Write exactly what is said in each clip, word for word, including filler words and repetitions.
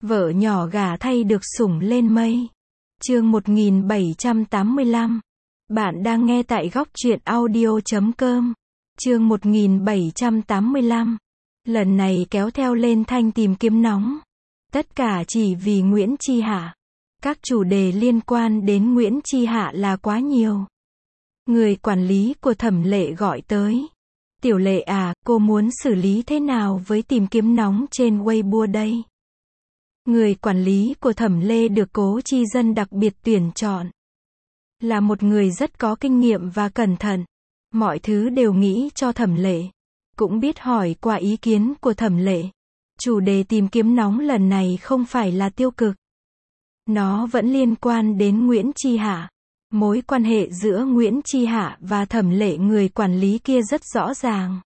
Vợ nhỏ gả thay được sủng lên mây. Chương một nghìn bảy trăm tám mươi lăm. Bạn đang nghe tại góc truyện audio chấm com. Chương một nghìn bảy trăm tám mươi lăm. Lần này kéo theo lên thanh tìm kiếm nóng. Tất cả chỉ vì Nguyễn Chi Hạ. Các chủ đề liên quan đến Nguyễn Chi Hạ là quá nhiều. Người quản lý của Thẩm Lệ gọi tới. Tiểu Lệ à, cô muốn xử lý thế nào với tìm kiếm nóng trên Weibo đây? Người quản lý của Thẩm Lê được Cố Chi Dân đặc biệt tuyển chọn. Là một người rất có kinh nghiệm và cẩn thận. Mọi thứ đều nghĩ cho Thẩm Lệ. Cũng biết hỏi qua ý kiến của Thẩm Lệ. Chủ đề tìm kiếm nóng lần này không phải là tiêu cực. Nó vẫn liên quan đến Nguyễn Chi Hạ. Mối quan hệ giữa Nguyễn Chi Hạ và Thẩm Lệ người quản lý kia rất rõ ràng.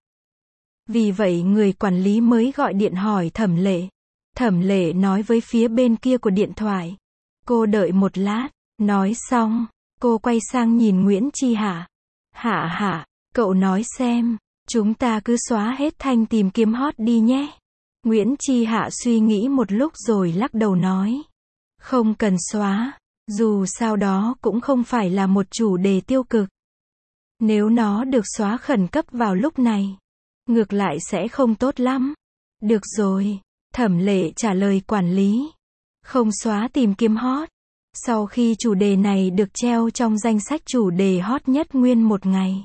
Vì vậy người quản lý mới gọi điện hỏi Thẩm Lệ. Thẩm Lệ nói với phía bên kia của điện thoại. Cô đợi một lát. Nói xong, cô quay sang nhìn Nguyễn Chi Hạ. Hạ Hạ, cậu nói xem, chúng ta cứ xóa hết thanh tìm kiếm hot đi nhé. Nguyễn Chi Hạ suy nghĩ một lúc rồi lắc đầu nói. Không cần xóa, dù sao đó cũng không phải là một chủ đề tiêu cực. Nếu nó được xóa khẩn cấp vào lúc này, ngược lại sẽ không tốt lắm. Được rồi, Thẩm Lệ trả lời quản lý. Không xóa tìm kiếm hot. Sau khi chủ đề này được treo trong danh sách chủ đề hot nhất nguyên một ngày,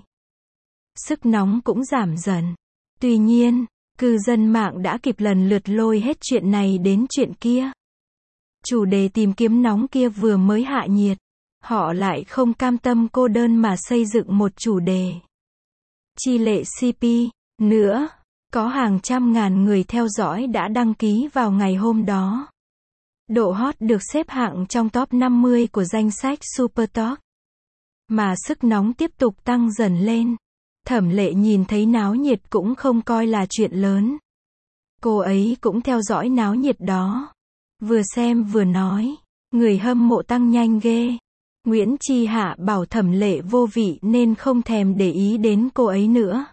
sức nóng cũng giảm dần. Tuy nhiên, cư dân mạng đã kịp lần lượt lôi hết chuyện này đến chuyện kia. Chủ đề tìm kiếm nóng kia vừa mới hạ nhiệt, họ lại không cam tâm cô đơn mà xây dựng một chủ đề Chi Lệ xê pê nữa. Có hàng trăm ngàn người theo dõi đã đăng ký vào ngày hôm đó. Độ hot được xếp hạng trong top năm mươi của danh sách Super Top. Mà sức nóng tiếp tục tăng dần lên. Thẩm Lệ nhìn thấy náo nhiệt cũng không coi là chuyện lớn. Cô ấy cũng theo dõi náo nhiệt đó. Vừa xem vừa nói. Người hâm mộ tăng nhanh ghê. Nguyễn Chi Hạ bảo Thẩm Lệ vô vị nên không thèm để ý đến cô ấy nữa.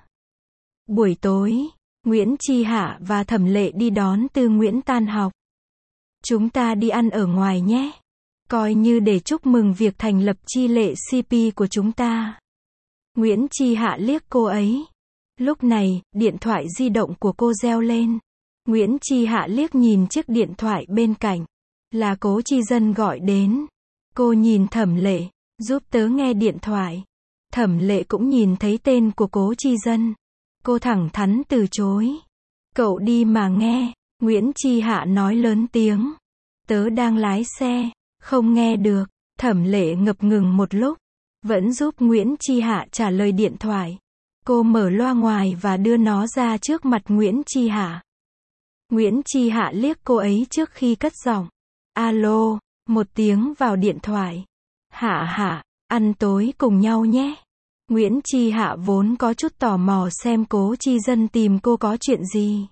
Buổi tối, Nguyễn Chi Hạ và Thẩm Lệ đi đón Tư Nguyễn tan học. Chúng ta đi ăn ở ngoài nhé. Coi như để chúc mừng việc thành lập Chi Lệ xê pê của chúng ta. Nguyễn Chi Hạ liếc cô ấy. Lúc này, điện thoại di động của cô reo lên. Nguyễn Chi Hạ liếc nhìn chiếc điện thoại bên cạnh. Là Cố Chi Dân gọi đến. Cô nhìn Thẩm Lệ, giúp tớ nghe điện thoại. Thẩm Lệ cũng nhìn thấy tên của Cố Chi Dân. Cô thẳng thắn từ chối. Cậu đi mà nghe. Nguyễn Chi Hạ nói lớn tiếng. Tớ đang lái xe, không nghe được. Thẩm Lệ ngập ngừng một lúc, vẫn giúp Nguyễn Chi Hạ trả lời điện thoại. Cô mở loa ngoài và đưa nó ra trước mặt Nguyễn Chi Hạ. Nguyễn Chi Hạ liếc cô ấy trước khi cất giọng. Alo, một tiếng vào điện thoại. Hạ Hạ, ăn tối cùng nhau nhé. Nguyễn Chi Hạ vốn có chút tò mò xem Cố Chi Dân tìm cô có chuyện gì.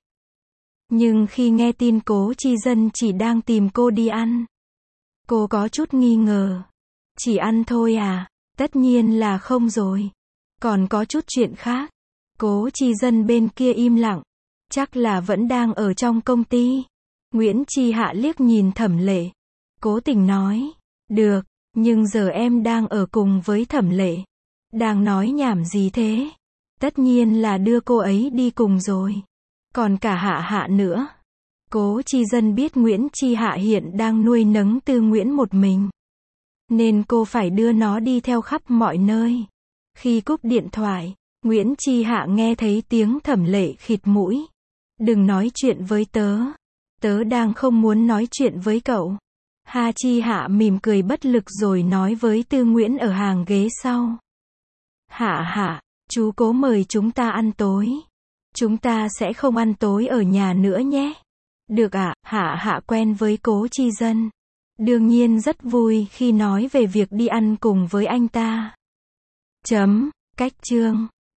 Nhưng khi nghe tin Cố Chi Dân chỉ đang tìm cô đi ăn, cô có chút nghi ngờ. Chỉ ăn thôi à? Tất nhiên là không rồi. Còn có chút chuyện khác. Cố Chi Dân bên kia im lặng. Chắc là vẫn đang ở trong công ty. Nguyễn Chi Hạ liếc nhìn Thẩm Lệ. Cố tình nói. Được, nhưng giờ em đang ở cùng với Thẩm Lệ. Đang nói nhảm gì thế? Tất nhiên là đưa cô ấy đi cùng rồi. Còn cả Hạ Hạ nữa. Cố Chi Dân biết Nguyễn Chi Hạ hiện đang nuôi nấng Tư Nguyễn một mình, nên cô phải đưa nó đi theo khắp mọi nơi. Khi cúp điện thoại, Nguyễn Chi Hạ nghe thấy tiếng Thẩm Lệ khịt mũi. Đừng nói chuyện với tớ. Tớ đang không muốn nói chuyện với cậu. Hà Chi Hạ mỉm cười bất lực rồi nói với Tư Nguyễn ở hàng ghế sau. Hạ Hạ, chú Cố mời chúng ta ăn tối. Chúng ta sẽ không ăn tối ở nhà nữa nhé. Được ạ. Hạ Hạ quen với Cố Chi Dân. Đương nhiên rất vui khi nói về việc đi ăn cùng với anh ta. Chấm. Cách chương.